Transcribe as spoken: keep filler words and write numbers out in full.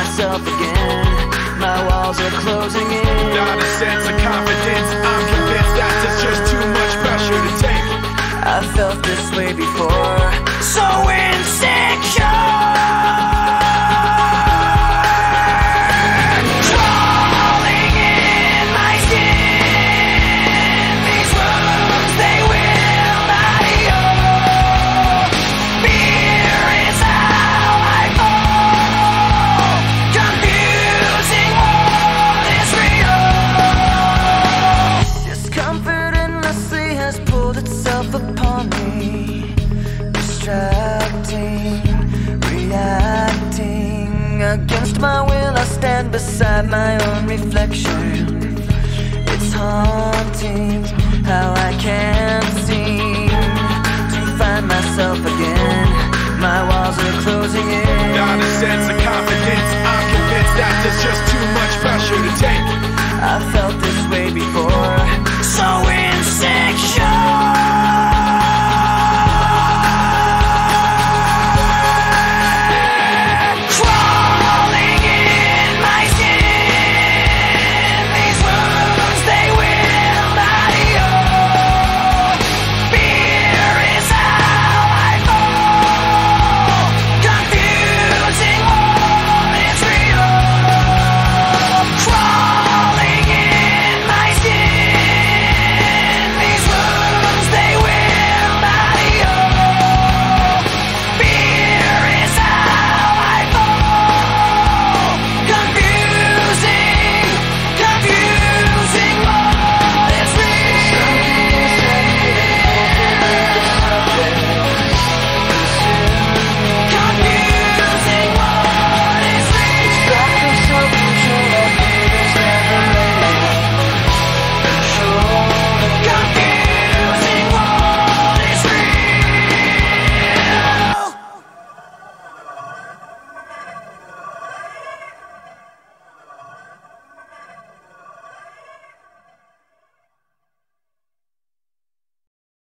myself again. My walls are closing in. Not a sense of confidence. I'm convinced that there's just too much pressure to take. I've felt this way before. So insecure. Upon me, distracting, reacting. Against my will, I stand beside my own reflection. It's haunting how I can't seem to find myself again. My walls are closing in. Not a sense of confidence. I'm